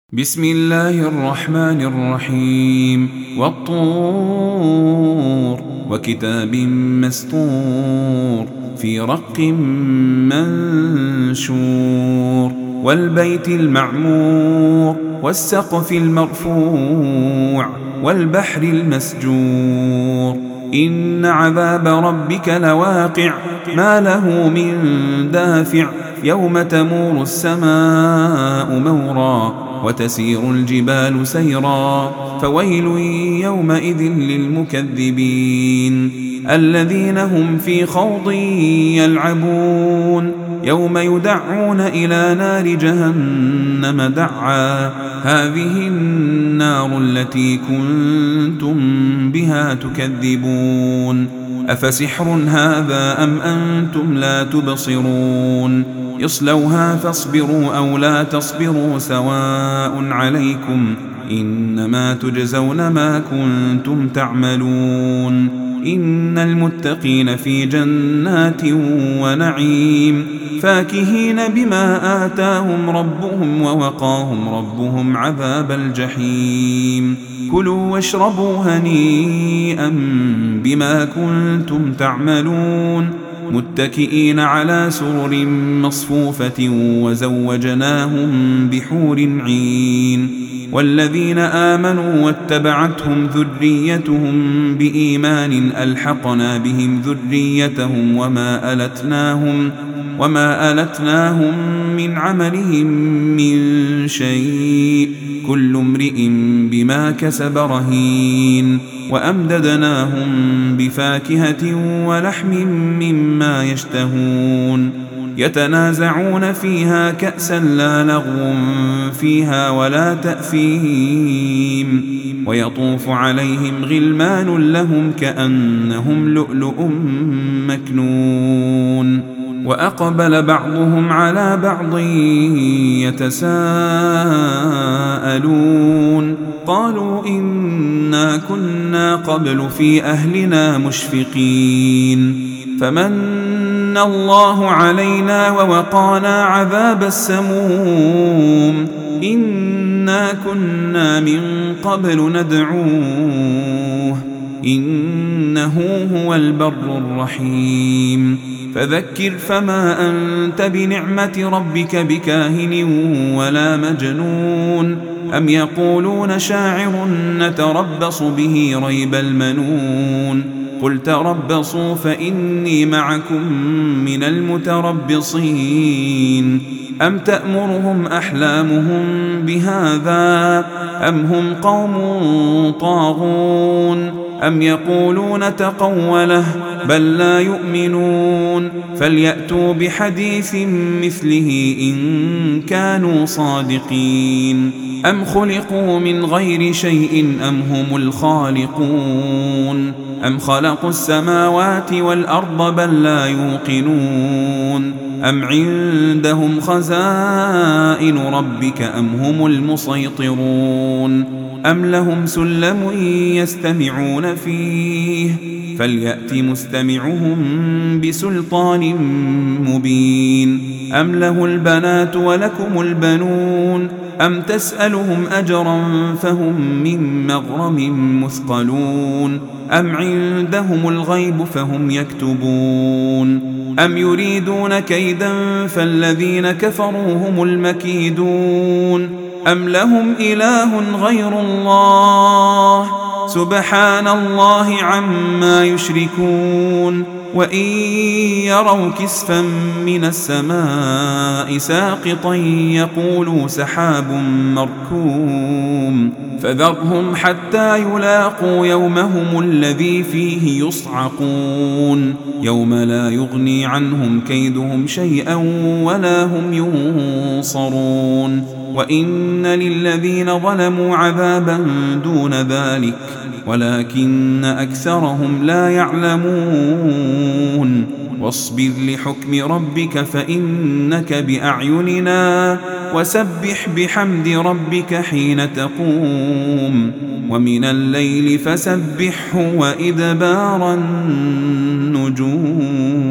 بسم الله الرحمن الرحيم والطور وكتاب مسطور في رق منشور والبيت المعمور والسقف المرفوع والبحر المسجور إن عذاب ربك لواقع ما له من دافع يوم تمور السماء مورا وتسير الجبال سيرا فويل يومئذ للمكذبين الذين هم في خوض يلعبون يوم يدعون إلى نار جهنم دعا هذه النار التي كنتم بها تكذبون أفسحر هذا أم أنتم لا تبصرون اصلوها فاصبروا أو لا تصبروا سواء عليكم إنما تجزون ما كنتم تعملون إن المتقين في جنات ونعيم فاكهين بما آتاهم ربهم ووقاهم ربهم عذاب الجحيم كلوا واشربوا هنيئا بما كنتم تعملون متكئين على سرر مصفوفة وزوجناهم بحور عين والذين آمنوا واتبعتهم ذريتهم بإيمان ألحقنا بهم ذريتهم وما ألتناهم من عملهم من شيء كل امرئ بما كسب رهين وأمددناهم بفاكهة ولحم مما يشتهون يتنازعون فيها كأسا لا لغو فيها ولا تأثيم ويطوف عليهم غلمان لهم كأنهم لؤلؤ مكنون وأقبل بعضهم على بعض يتساءلون قالوا إنا كنا قبل في أهلنا مشفقين فمن الله علينا ووقانا عذاب السموم إنا كنا من قبل ندعوه إنه هو البر الرحيم فذكر فما أنت بنعمة ربك بكاهن ولا مجنون أم يقولون شاعر نتربص به ريب المنون قل تربصوا فإني معكم من المتربصين أم تأمرهم أحلامهم بهذا أم هم قوم طاغون أم يقولون تقوله بل لا يؤمنون فليأتوا بحديث مثله إن كانوا صادقين أم خلقوا من غير شيء أم هم الخالقون أم خلقوا السماوات والأرض بل لا يوقنون أم عندهم خزائن ربك أم هم المسيطرون أم لهم سلم يستمعون فيه فليأت مستمعهم بسلطان مبين أم له البنات ولكم البنون أم تسألهم أجرا فهم من مغرم مثقلون أم عندهم الغيب فهم يكتبون أم يريدون كيدا فالذين كفروا هم المكيدون أم لهم إله غير الله سبحان الله عما يشركون وإن يروا كسفا من السماء ساقطا يقولوا سحاب مركوم فذرهم حتى يلاقوا يومهم الذي فيه يصعقون يوم لا يغني عنهم كيدهم شيئا ولا هم ينصرون وإن للذين ظلموا عذابا دون ذلك ولكن أكثرهم لا يعلمون واصبر لحكم ربك فإنك بأعيننا وسبح بحمد ربك حين تقوم ومن الليل فسبحه وإدبار النجوم